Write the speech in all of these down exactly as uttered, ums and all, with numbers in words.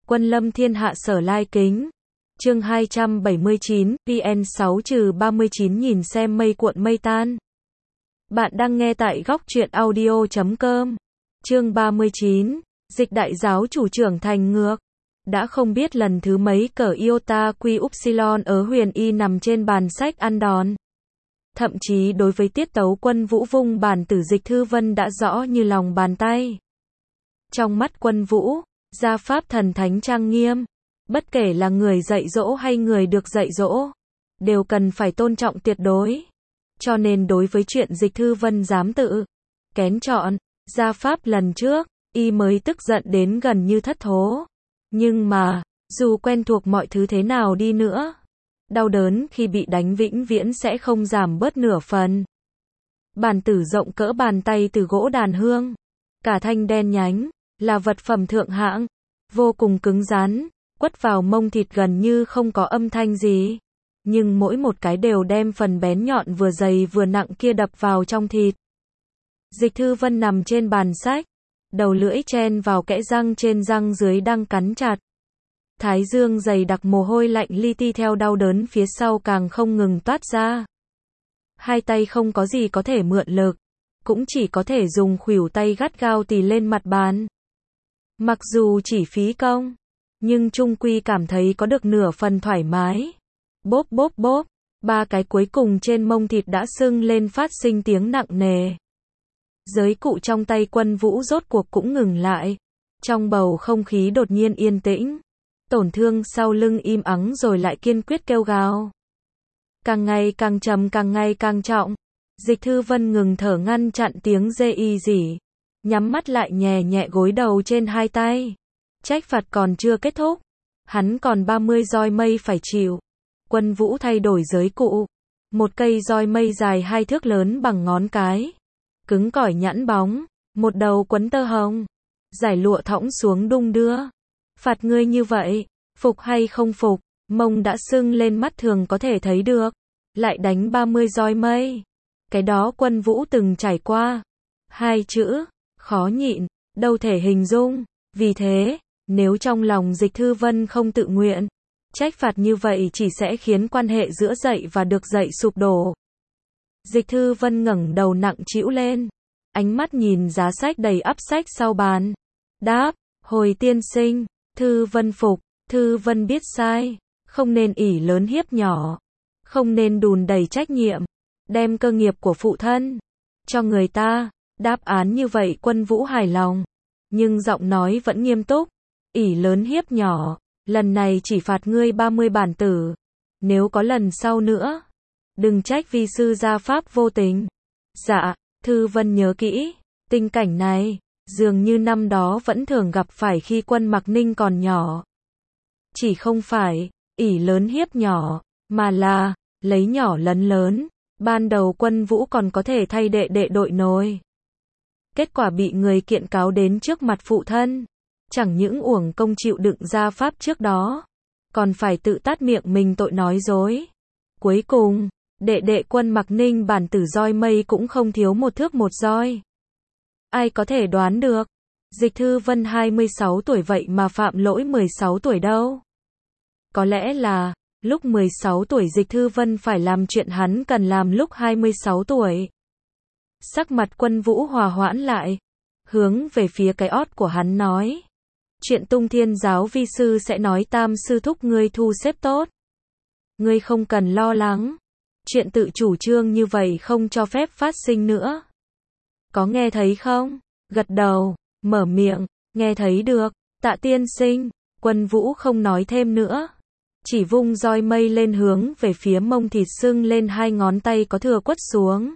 Quân lâm thiên hạ sở lai kính. Chương hai trăm bảy mươi chín, P N sáu ba mươi chín nhìn xem mây cuộn mây tan. Bạn đang nghe tại góc truyện audio chấm com. Chương ba mươi chín, dịch đại giáo chủ trưởng thành ngược. Đã không biết lần thứ mấy cờ iota quy upsilon ở huyền y nằm trên bàn sách ăn đòn. Thậm chí đối với tiết tấu Quân Vũ vung bản tử Dịch Thư Vân đã rõ như lòng bàn tay. Trong mắt Quân Vũ, gia pháp thần thánh trang nghiêm, bất kể là người dạy dỗ hay người được dạy dỗ, đều cần phải tôn trọng tuyệt đối. Cho nên đối với chuyện Dịch Thư Vân dám tự kén chọn gia pháp lần trước, y mới tức giận đến gần như thất thố. Nhưng mà, dù quen thuộc mọi thứ thế nào đi nữa, đau đớn khi bị đánh vĩnh viễn sẽ không giảm bớt nửa phần. Bàn tử rộng cỡ bàn tay từ gỗ đàn hương, cả thanh đen nhánh, là vật phẩm thượng hạng, vô cùng cứng rắn, quất vào mông thịt gần như không có âm thanh gì. Nhưng mỗi một cái đều đem phần bén nhọn vừa dày vừa nặng kia đập vào trong thịt. Dịch Thư Vân nằm trên bàn sách, đầu lưỡi chen vào kẽ răng trên răng dưới đang cắn chặt. Thái dương dày đặc mồ hôi lạnh li ti theo đau đớn phía sau càng không ngừng toát ra. Hai tay không có gì có thể mượn lực, cũng chỉ có thể dùng khuỷu tay gắt gao tì lên mặt bàn. Mặc dù chỉ phí công, nhưng chung quy cảm thấy có được nửa phần thoải mái. Bốp bốp bốp, ba cái cuối cùng trên mông thịt đã sưng lên phát sinh tiếng nặng nề. Giới cụ trong tay Quân Vũ rốt cuộc cũng ngừng lại. Trong bầu không khí đột nhiên yên tĩnh. Tổn thương sau lưng im ắng rồi lại kiên quyết kêu gào. Càng ngày càng trầm, càng ngày càng trọng. Dịch Thư Vân ngừng thở ngăn chặn tiếng rê y rỉ. Nhắm mắt lại nhẹ nhẹ gối đầu trên hai tay. Trách phạt còn chưa kết thúc. Hắn còn ba mươi roi mây phải chịu. Quân Vũ thay đổi giới cụ. Một cây roi mây dài hai thước lớn bằng ngón cái. Cứng cỏi nhẵn bóng. Một đầu quấn tơ hồng. Giải lụa thõng xuống đung đưa. Phạt ngươi như vậy, phục hay không phục, mông đã sưng lên mắt thường có thể thấy được. Lại đánh ba mươi roi mây. Cái đó Quân Vũ từng trải qua. Hai chữ, khó nhịn, đâu thể hình dung. Vì thế, nếu trong lòng Dịch Thư Vân không tự nguyện, trách phạt như vậy chỉ sẽ khiến quan hệ giữa dạy và được dạy sụp đổ. Dịch Thư Vân ngẩng đầu nặng trĩu lên, ánh mắt nhìn giá sách đầy ắp sách sau bàn. Đáp, hồi tiên sinh, Thư Vân phục, Thư Vân biết sai, không nên ỷ lớn hiếp nhỏ, không nên đùn đẩy trách nhiệm, đem cơ nghiệp của phụ thân cho người ta. Đáp án như vậy Quân Vũ hài lòng, nhưng giọng nói vẫn nghiêm túc. Ỷ lớn hiếp nhỏ, lần này chỉ phạt ngươi ba mươi bản tử. Nếu có lần sau nữa, đừng trách vi sư gia pháp vô tình. Dạ, Thư Vân nhớ kỹ. Tình cảnh này, dường như năm đó vẫn thường gặp phải khi Quân Mặc Ninh còn nhỏ. Chỉ không phải, ỷ lớn hiếp nhỏ, mà là, lấy nhỏ lấn lớn. Ban đầu Quân Vũ còn có thể thay đệ đệ đội nồi. Kết quả bị người kiện cáo đến trước mặt phụ thân. Chẳng những uổng công chịu đựng gia pháp trước đó, còn phải tự tát miệng mình tội nói dối. Cuối cùng, đệ đệ Quân Mặc Ninh bản tử roi mây cũng không thiếu một thước một roi. Ai có thể đoán được, Dịch Thư Vân hai mươi sáu tuổi vậy mà phạm lỗi mười sáu tuổi đâu. Có lẽ là, lúc mười sáu tuổi Dịch Thư Vân phải làm chuyện hắn cần làm lúc hai mươi sáu tuổi. Sắc mặt Quân Vũ hòa hoãn lại, hướng về phía cái ót của hắn nói. Chuyện Tung Thiên giáo vi sư sẽ nói Tam sư thúc ngươi thu xếp tốt. Ngươi không cần lo lắng. Chuyện tự chủ trương như vậy không cho phép phát sinh nữa. Có nghe thấy không? Gật đầu, mở miệng, nghe thấy được. Tạ tiên sinh. Quân Vũ không nói thêm nữa, chỉ vung roi mây lên hướng về phía mông thịt sưng lên hai ngón tay có thừa quất xuống.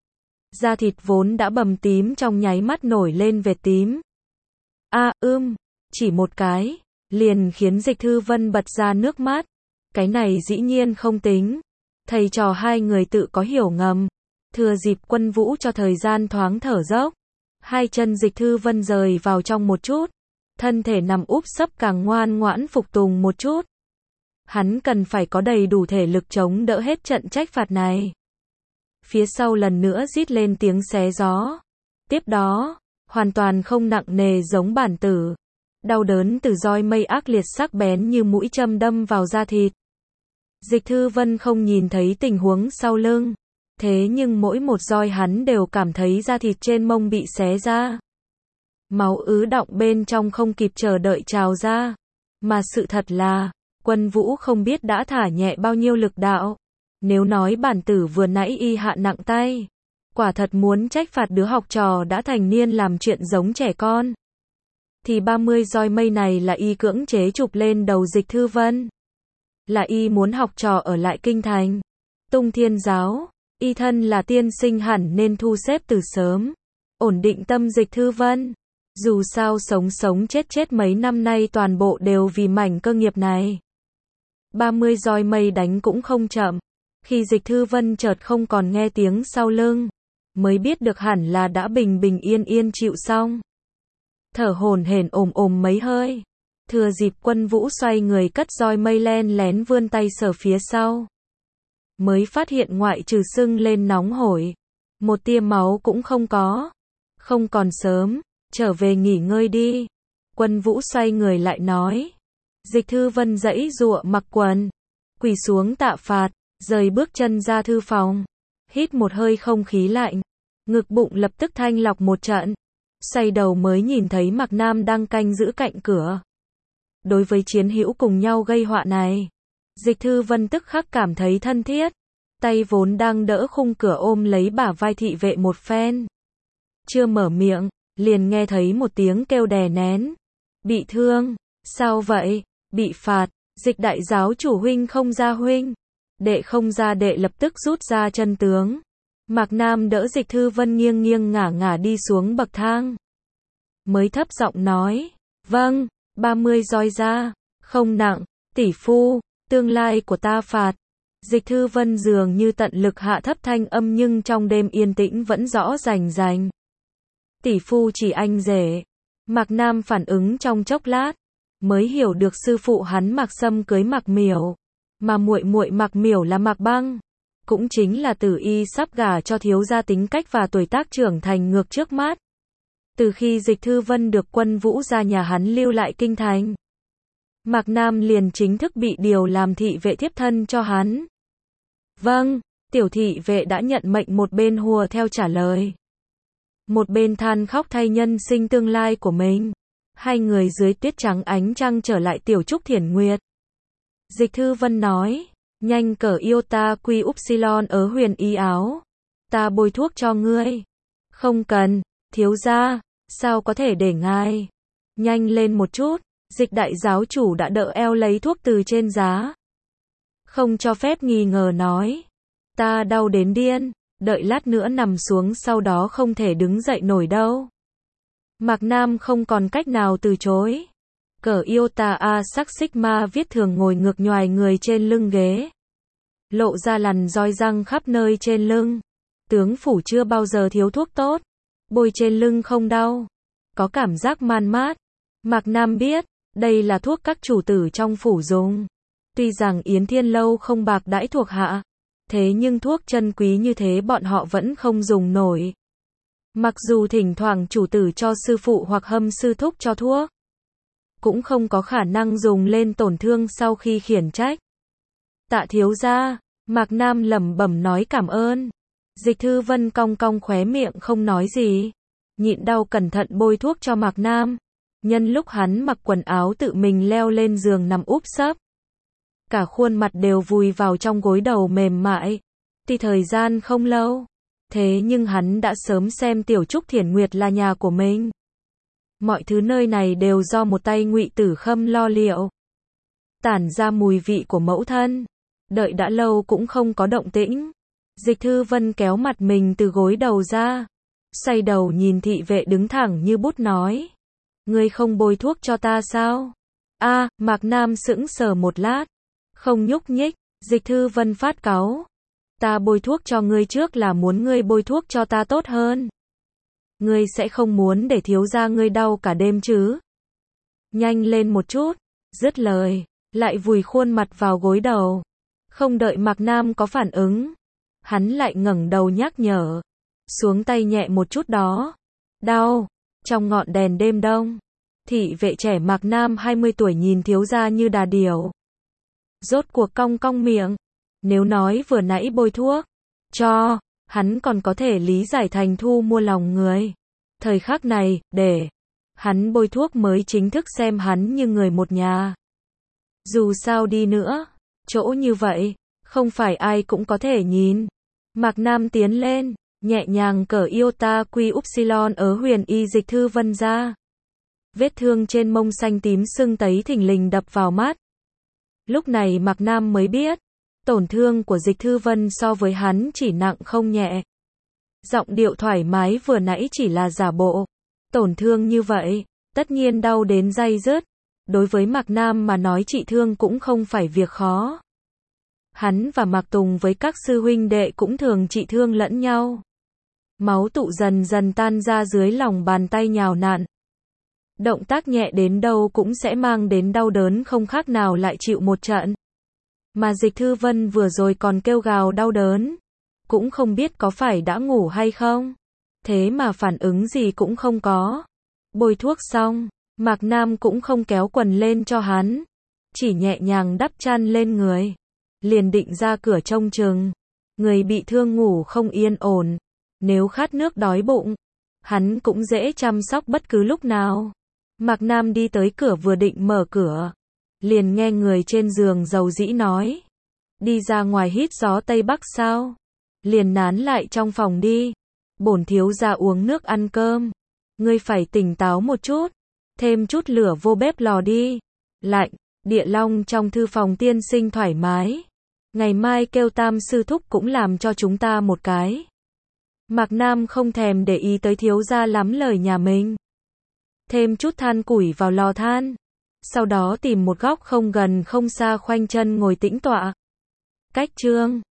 Da thịt vốn đã bầm tím trong nháy mắt nổi lên vệt tím. A à, ưm, chỉ một cái, liền khiến Dịch Thư Vân bật ra nước mắt. Cái này dĩ nhiên không tính. Thầy trò hai người tự có hiểu ngầm. Thừa dịp Quân Vũ cho thời gian thoáng thở dốc, hai chân Dịch Thư Vân rời vào trong một chút. Thân thể nằm úp sấp càng ngoan ngoãn phục tùng một chút. Hắn cần phải có đầy đủ thể lực chống đỡ hết trận trách phạt này. Phía sau lần nữa rít lên tiếng xé gió. Tiếp đó, hoàn toàn không nặng nề giống bản tử. Đau đớn từ roi mây ác liệt sắc bén như mũi châm đâm vào da thịt. Dịch Thư Vân không nhìn thấy tình huống sau lưng. Thế nhưng mỗi một roi hắn đều cảm thấy da thịt trên mông bị xé ra. Máu ứ đọng bên trong không kịp chờ đợi trào ra. Mà sự thật là, Quân Vũ không biết đã thả nhẹ bao nhiêu lực đạo. Nếu nói bản tử vừa nãy y hạ nặng tay, quả thật muốn trách phạt đứa học trò đã thành niên làm chuyện giống trẻ con. Thì ba mươi roi mây này là y cưỡng chế chụp lên đầu Dịch Thư Vân. Là y muốn học trò ở lại kinh thành. Tung Thiên giáo, y thân là tiên sinh hẳn nên thu xếp từ sớm. Ổn định tâm Dịch Thư Vân. Dù sao sống sống chết chết mấy năm nay toàn bộ đều vì mảnh cơ nghiệp này. ba mươi roi mây đánh cũng không chậm. Khi Dịch Thư Vân chợt không còn nghe tiếng sau lưng, mới biết được hẳn là đã bình bình yên yên chịu xong. Thở hổn hển ồm ồm mấy hơi. Thừa dịp Quân Vũ xoay người cất roi mây len lén vươn tay sờ phía sau. Mới phát hiện ngoại trừ sưng lên nóng hổi, một tia máu cũng không có. Không còn sớm, trở về nghỉ ngơi đi. Quân Vũ xoay người lại nói. Dịch Thư Vân giãy giụa mặc quần, quỳ xuống tạ phạt, rời bước chân ra thư phòng. Hít một hơi không khí lạnh, ngực bụng lập tức thanh lọc một trận. Xoay đầu mới nhìn thấy Mạc Nam đang canh giữ cạnh cửa. Đối với chiến hữu cùng nhau gây họa này, Dịch Thư Vân tức khắc cảm thấy thân thiết. Tay vốn đang đỡ khung cửa ôm lấy bả vai thị vệ một phen. Chưa mở miệng, liền nghe thấy một tiếng kêu đè nén. Bị thương, sao vậy? Bị phạt, Dịch đại giáo chủ huynh không ra huynh. Đệ không ra đệ lập tức rút ra chân tướng. Mạc Nam đỡ Dịch Thư Vân nghiêng nghiêng ngả ngả đi xuống bậc thang. Mới thấp giọng nói, vâng, ba mươi roi ra, không nặng, tỷ phu, tương lai của ta phạt. Dịch Thư Vân dường như tận lực hạ thấp thanh âm nhưng trong đêm yên tĩnh vẫn rõ rành rành. Tỷ phu chỉ anh rể. Mạc Nam phản ứng trong chốc lát, mới hiểu được sư phụ hắn Mạc Sâm cưới Mạc Miểu, mà muội muội Mạc Miểu là Mạc Băng, cũng chính là Tử Y sắp gả cho thiếu gia tính cách và tuổi tác trưởng thành ngược trước mắt. Từ khi Dịch Thư Vân được Quân Vũ ra nhà hắn lưu lại kinh thành, Mạc Nam liền chính thức bị điều làm thị vệ tiếp thân cho hắn. Vâng, tiểu thị vệ đã nhận mệnh, một bên hùa theo trả lời, một bên than khóc thay nhân sinh tương lai của mình. Hai người dưới tuyết trắng ánh trăng trở lại tiểu trúc Thiển Nguyệt. Dịch Thư Vân nói, nhanh cởi iota quy upsilon ở huyền y áo, ta bôi thuốc cho ngươi. Không cần, thiếu gia, sao có thể để ngài. Nhanh lên một chút, Dịch đại giáo chủ đã đỡ eo lấy thuốc từ trên giá. Không cho phép nghi ngờ nói, ta đau đến điên, đợi lát nữa nằm xuống sau đó không thể đứng dậy nổi đâu. Mạc Nam không còn cách nào từ chối. Cờ iota A sắc sigma viết thường ngồi ngược nhoài người trên lưng ghế. Lộ ra lằn roi răng khắp nơi trên lưng. Tướng phủ chưa bao giờ thiếu thuốc tốt. Bôi trên lưng không đau. Có cảm giác man mát. Mạc Nam biết, đây là thuốc các chủ tử trong phủ dùng. Tuy rằng Yến Thiên Lâu không bạc đãi thuộc hạ, thế nhưng thuốc chân quý như thế bọn họ vẫn không dùng nổi. Mặc dù thỉnh thoảng chủ tử cho sư phụ hoặc hâm sư thúc cho thuốc, cũng không có khả năng dùng lên tổn thương sau khi khiển trách. Tạ thiếu gia, Mạc Nam lẩm bẩm nói cảm ơn. Dịch Thư Vân cong cong khóe miệng không nói gì, nhịn đau cẩn thận bôi thuốc cho Mạc Nam. Nhân lúc hắn mặc quần áo tự mình leo lên giường nằm úp sấp, cả khuôn mặt đều vùi vào trong gối đầu mềm mại. Tuy thời gian không lâu, thế nhưng hắn đã sớm xem tiểu trúc Thiển Nguyệt là nhà của mình. Mọi thứ nơi này đều do một tay Ngụy Tử Khâm lo liệu. Tản ra mùi vị của mẫu thân. Đợi đã lâu cũng không có động tĩnh. Dịch Thư Vân kéo mặt mình từ gối đầu ra. Xoay đầu nhìn thị vệ đứng thẳng như bút nói. Ngươi không bôi thuốc cho ta sao? A, à, Mạc Nam sững sờ một lát. Không nhúc nhích. Dịch Thư Vân phát cáu. Ta bôi thuốc cho ngươi trước là muốn ngươi bôi thuốc cho ta tốt hơn. Ngươi sẽ không muốn để thiếu gia ngươi đau cả đêm chứ? Nhanh lên một chút. Dứt lời, lại vùi khuôn mặt vào gối đầu. Không đợi Mạc Nam có phản ứng, hắn lại ngẩng đầu nhắc nhở. Xuống tay nhẹ một chút đó. Đau. Trong ngọn đèn đêm đông, Thị vệ trẻ Mạc Nam hai mươi tuổi nhìn thiếu gia như đà điểu. Rốt cuộc cong cong miệng. Nếu nói vừa nãy bôi thuốc cho, hắn còn có thể lý giải thành thu mua lòng người. Thời khắc này, để hắn bôi thuốc mới chính thức xem hắn như người một nhà. Dù sao đi nữa, chỗ như vậy, không phải ai cũng có thể nhìn. Mạc Nam tiến lên, nhẹ nhàng cởi iota quy upsilon ở huyền y Dịch Thư Vân ra. Vết thương trên mông xanh tím sưng tấy thình lình đập vào mắt. Lúc này Mạc Nam mới biết, tổn thương của Dịch Thư Vân so với hắn chỉ nặng không nhẹ. Giọng điệu thoải mái vừa nãy chỉ là giả bộ. Tổn thương như vậy, tất nhiên đau đến day dứt. Đối với Mạc Nam mà nói trị thương cũng không phải việc khó. Hắn và Mạc Tùng với các sư huynh đệ cũng thường trị thương lẫn nhau. Máu tụ dần dần tan ra dưới lòng bàn tay nhào nặn. Động tác nhẹ đến đâu cũng sẽ mang đến đau đớn không khác nào lại chịu một trận. Mà Dịch Thư Vân vừa rồi còn kêu gào đau đớn. Cũng không biết có phải đã ngủ hay không. Thế mà phản ứng gì cũng không có. Bôi thuốc xong, Mạc Nam cũng không kéo quần lên cho hắn. Chỉ nhẹ nhàng đắp chăn lên người. Liền định ra cửa trông chừng. Người bị thương ngủ không yên ổn. Nếu khát nước đói bụng, hắn cũng dễ chăm sóc bất cứ lúc nào. Mạc Nam đi tới cửa vừa định mở cửa. Liền nghe người trên giường dầu dĩ nói. Đi ra ngoài hít gió Tây Bắc sao? Liền nán lại trong phòng đi. Bổn thiếu gia uống nước ăn cơm. Ngươi phải tỉnh táo một chút. Thêm chút lửa vô bếp lò đi. Lạnh, địa long trong thư phòng tiên sinh thoải mái. Ngày mai kêu Tam sư thúc cũng làm cho chúng ta một cái. Mạc Nam không thèm để ý tới thiếu gia lắm lời nhà mình. Thêm chút than củi vào lò than. Sau đó tìm một góc không gần không xa khoanh chân ngồi tĩnh tọa. Cách chương